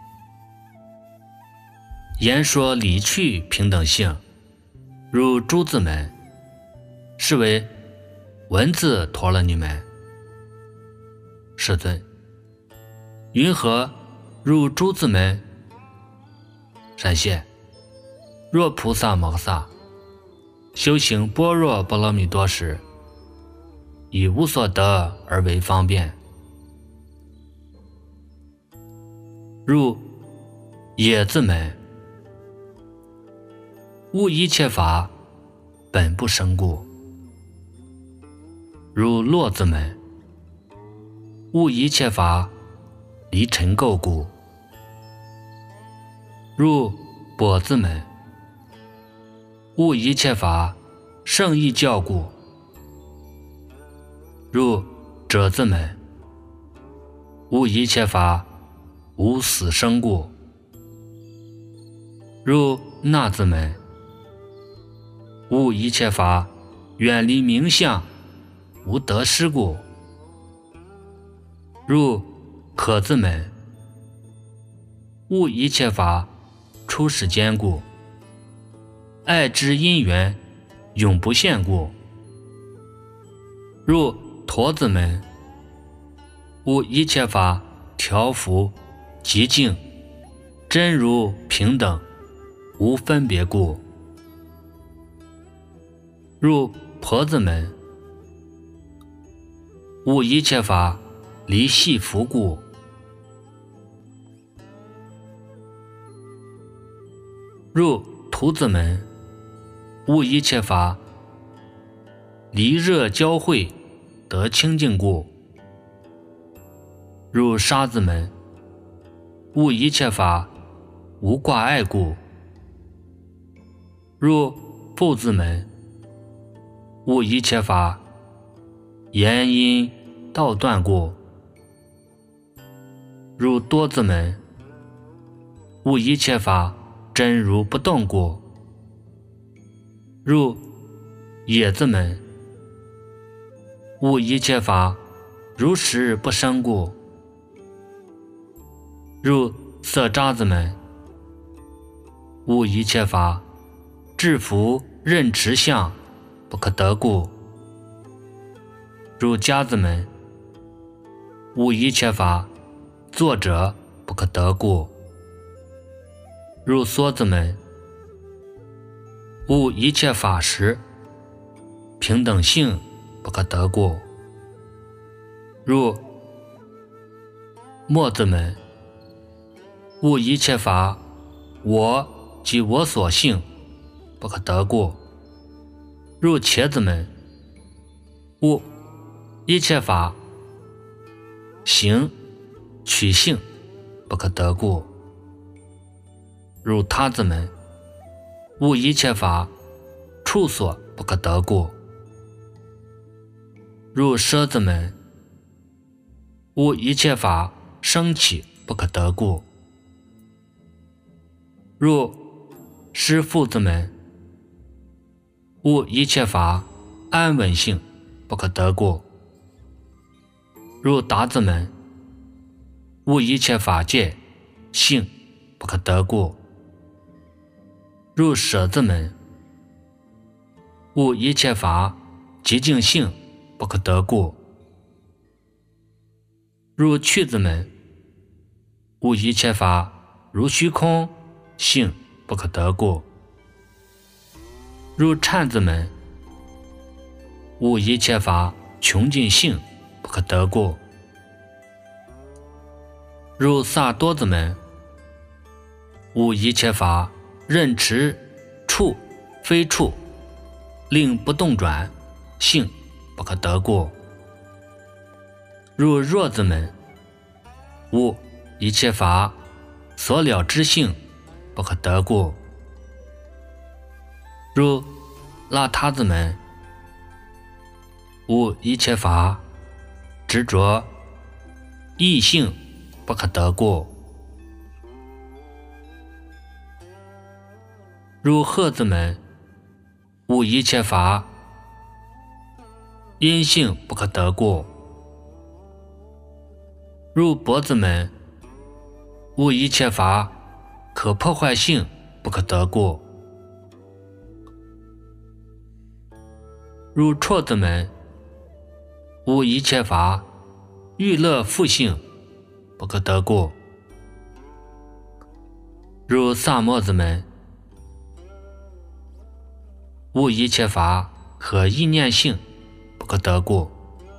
言说理趣平等性，如诸字门，是为文字陀罗尼门。世尊，云何入诸字门？善现，若菩萨摩诃萨修行般若波罗蜜多时，以无所得而为方便，入也字门，悟一切法本不生故，如落字门，悟一切法离尘垢故，入跛字门，悟一切法胜义教故，入者字门，悟一切法无死生故，入那字门，悟一切法远离名相无得失故，入可字门，悟一切法出世间故，爱之因缘永不现故，入陀字门，悟一切法调伏极静真如平等无分别故，入婆字门，悟一切法离系缚故，入图字门，悟一切法离热交汇得清净故，入沙字门，悟一切法无挂碍故，入部字门，悟一切法言因道断故，入多字门，悟一切法真如不动故，入也字门，悟一切法如实不生故，入色渣子门，悟一切法制服任持相不可得故，入家子门，悟一切法作者不可得故，入梭子门，悟一切法实平等性不可得故，入末字门，悟一切法我及我所性不可得故，入茄子门，悟一切法行取性不可得故，入他字门，悟一切法处所不可得故，入奢字门，悟一切法升起不可得故，入师父子们，悟一切法安稳性，不可得过。入达子们，悟一切法界性，不可得过。入舍子门，悟一切法极净性，不可得过。入去子门，悟一切法如虚空性，不可得过。入忏子门，悟一切法穷尽性，不可得过。入萨多子门，悟一切法任持处非处，令不动转性，不可得过。入弱子门，悟一切法所了之性，不可得过。入邋遢子门，悟一切法执着异性，不可得过。入赫子门，悟一切法因性，不可得过。入脖子门，悟一切法可破坏性，不可得过。入绰子门，悟一切法欲乐复性，不可得过。入萨摩子门，悟一切法可意念性，不可得过。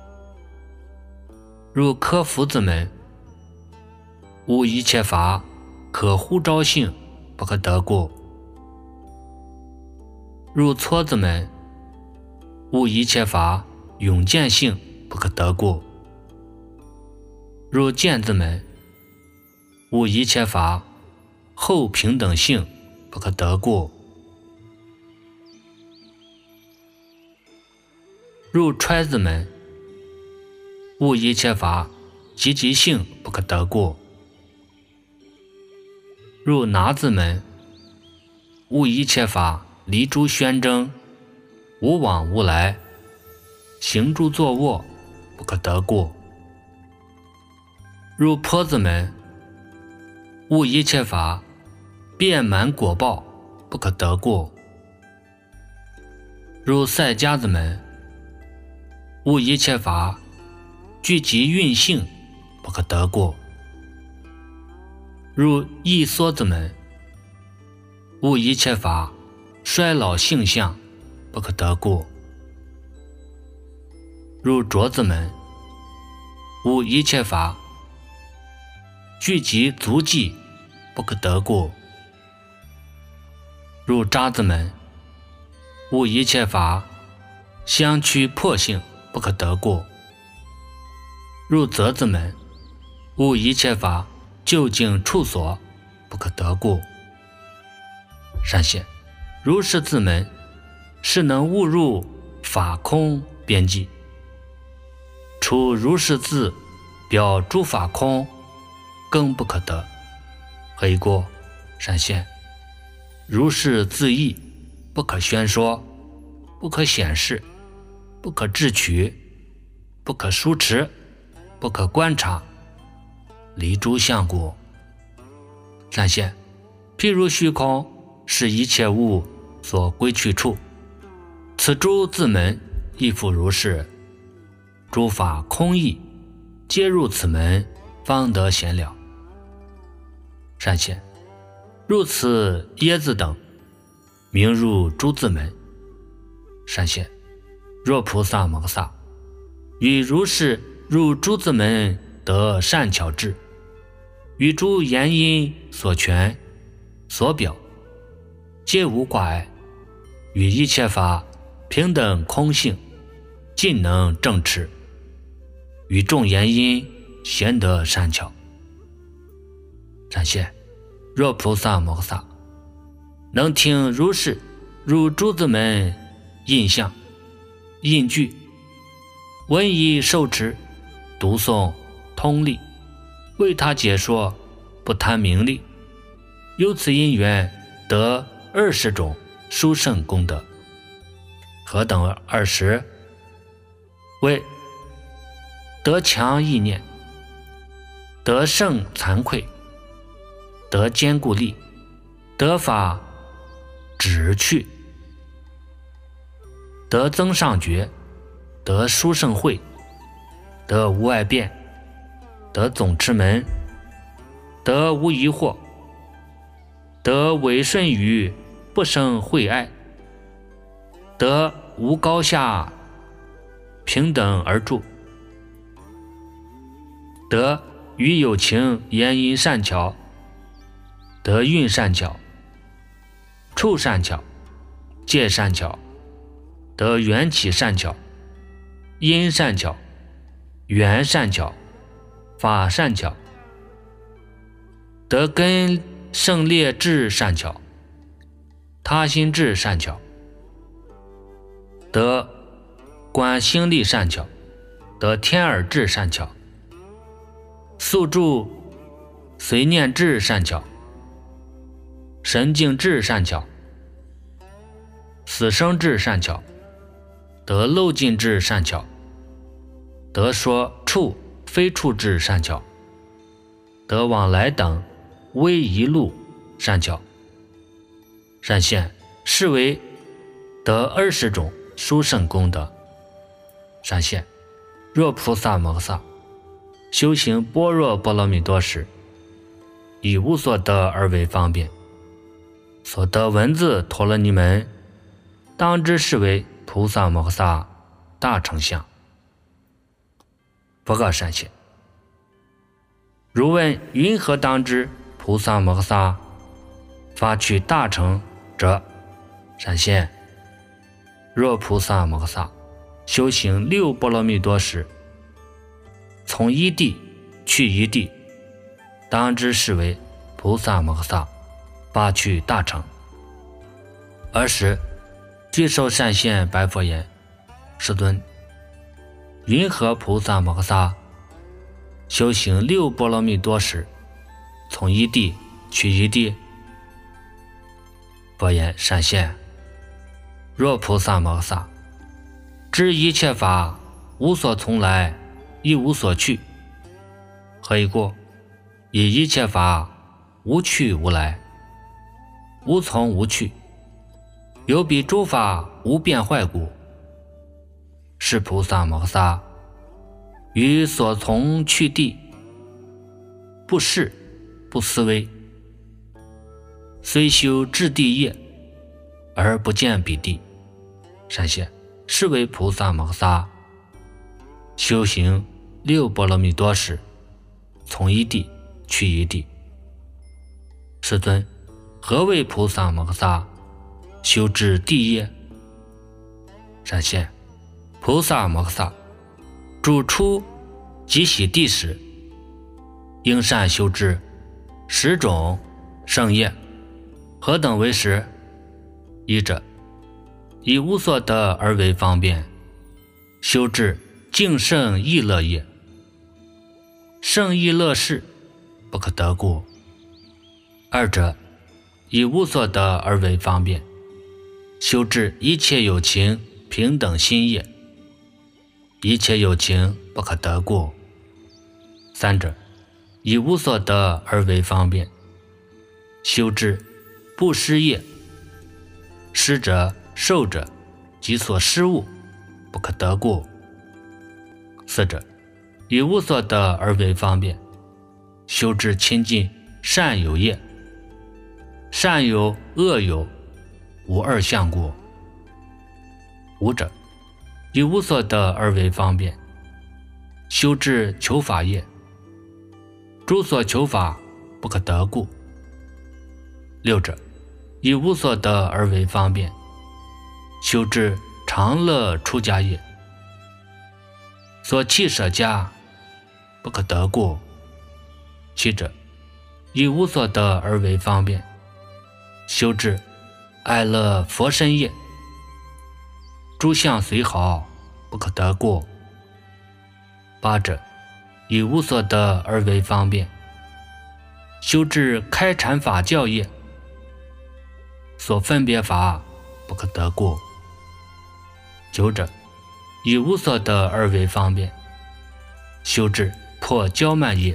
入科福子门，悟一切法可呼召性，不可得过。入撮子门，悟一切法永见性，不可得过。入见子门，悟一切法后平等性，不可得过。入揣子门，悟一切法积极性，不可得过。入拿子门，悟一切法离诸宣征，无往无来，行住坐卧，不可得过。入坡子门，悟一切法遍满果报，不可得过。入赛迦子门，悟一切法聚集运性，不可得过。入异缩子门，悟一切法衰老性相，不可得过。入浊子门，悟一切法聚集足迹，不可得过。入渣子门，悟一切法相趋破性，不可得过。入则子门，悟一切法究竟处所，不可得过。善现如是字门，是能悟入法空边际。除如是字表诸法空，更不可得。何以故？善现如是自义，不可宣说，不可显示，不可智取，不可书持，不可观察，离诸相故。善现譬如虚空，是一切物所归去处，此诸自门亦复如是。诸法空义，皆入此门，方得显了。善现入此耶字等，名入诸自门。善现若菩萨摩诃萨与如是入诸自门，得善巧智，与诸言因所权所表，皆无挂碍，与一切法平等空性，尽能正持，与众言因咸得善巧。善现若菩萨摩诃萨能听如是入诸自门印象印句，闻以受持，读诵通力，为他解说，不贪名利，由此因缘得二十种殊胜功德。何等二十？为得强意念，得胜惭愧，得坚固力，得法止去，得增上觉，得殊胜慧，得无碍辩，得总持门，得无疑惑，得违顺语不生慧爱，得无高下平等而住，得与有情言因善巧，得运善巧，处善巧，戒善巧，得缘起善巧，因善巧，缘善巧，法善巧，得根胜劣智善巧，他心智善巧，得观心力善巧，得天耳智善巧，宿住随念智善巧，神境智善巧，死生智善巧，得漏尽智善巧，得说处非处智善巧，得往来等微一路善巧。善现是为得二十种殊胜功德。善现，若菩萨摩诃萨修行般若波罗蜜多时，以无所得而为方便，所得文字陀罗尼门，当知是为菩萨摩诃萨大成相。不可善现，如问云何当知菩萨摩诃萨发取大成者？善现，若菩萨摩诃萨修行六波罗蜜多时，从一地去一地，当知是为菩萨摩诃萨发取大成。尔时具受善现白佛言：世尊，云何菩萨摩诃萨修行六波罗蜜多时，从一地去一地？佛言：善现，若菩萨摩诃萨知一切法无所从来，亦无所去。何以故？以一切法无去无来，无从无去，有彼诸法无变坏故，是菩萨摩诃萨于所从去地不视不思维，虽修至地业而不见彼地。善现，是为菩萨摩诃萨修行六波罗蜜多时，从一地去一地。世尊，何谓菩萨摩诃萨修至地业？善现，菩萨摩诃萨住出即洗地时，应善修至十种圣业。何等为十？一者，以无所得而为方便，修至净胜意乐业。胜意乐事不可得故。二者，以无所得而为方便，修至一切有情平等心业。一切有情不可得故。三者，以无所得而为方便，修至不施业。施者受者即所施物不可得故。四者，以无所得而为方便，修至亲近善有业。善有恶有无二相故。五者，以无所得而为方便，修至求法业。诸所求法不可得故。六者，以无所得而为方便，修至常乐出家业。所弃舍家不可得故。七者，以无所得而为方便，修至爱乐佛身业。诸相随好不可得故。八者，以无所得而为方便，修至开阐法教业。 所分别法不可得过。九者，以无所得而为方便，修至破骄慢业。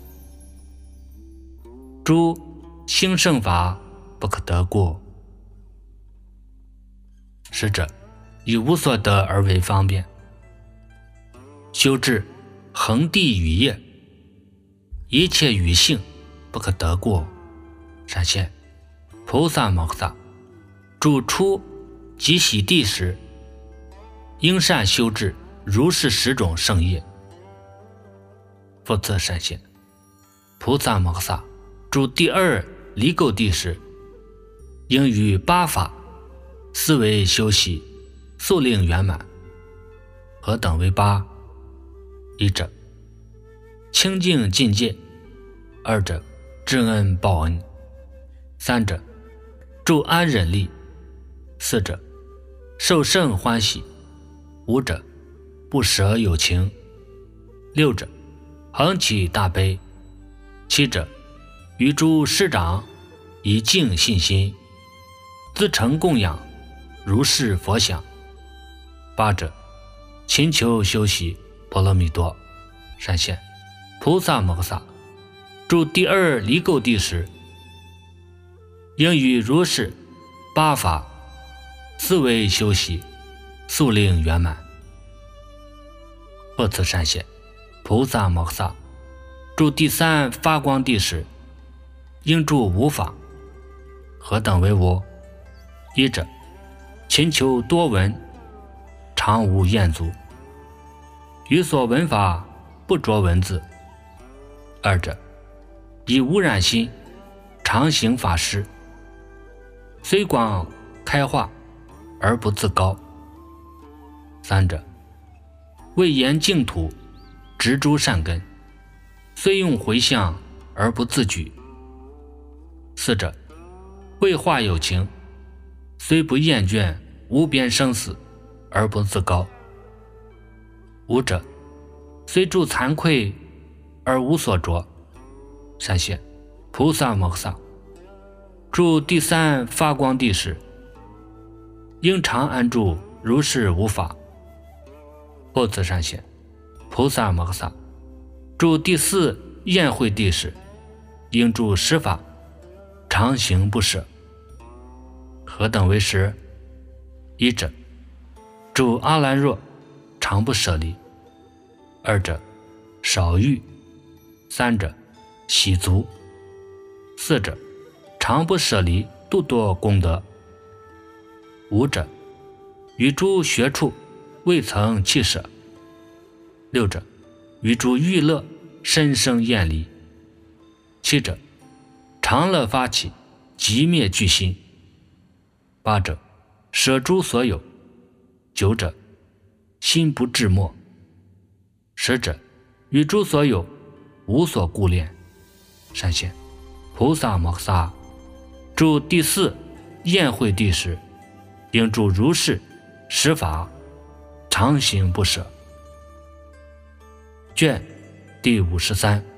诸兴盛法不可得过。十者，以无所得而为方便，修至恒地语业。一切语性不可得过。闪现菩萨摩诃萨住出及洗地时，应善修治如是十种圣业。复次闪现菩萨摩诃萨住第二离垢地时，应于八法思维修习，速令圆满。何等为八？一者，清净境界；二者，知恩报恩；三者，助安忍力；四者，受胜欢喜；五者，不舍有情；六者，恒起大悲；七者，于诸师长以敬信心，自成供养，如是佛想；八者，勤求修习波罗蜜多。闪现菩萨摩诃萨住第二离垢地时，应于如是八法思维修习，速令圆满。复次闪现菩萨摩诃萨住第三发光地时，应住无法。何等为无？一者，勤求多闻，常无厌足，于所闻法不着文字；二者，以污染心，常行法事，虽广开化而不自高；三者，为言净土，植诸善根，虽用回向而不自举；四者，为化有情，虽不厌倦无边生死而不自高；五者，虽住惭愧而无所着。闪现菩萨摩诃萨住第三发光地时，应常安住如是无法。复次闪现菩萨摩诃萨住第四宴会地时，应住十法，常行不舍。何等为十？一者，住阿兰若，常不舍离；二者，少欲；三者，喜足；四者，常不舍离度多功德；五者，于诸学处未曾弃舍；六者，于诸欲乐深生厌离；七者，常乐发起，即灭具心；八者，舍诸所有；九者，心不至没；十者，于诸所有无所顾恋。闪现菩萨摩诃萨住第四宴会地时，应住如是十法，常行不舍。卷第五十三。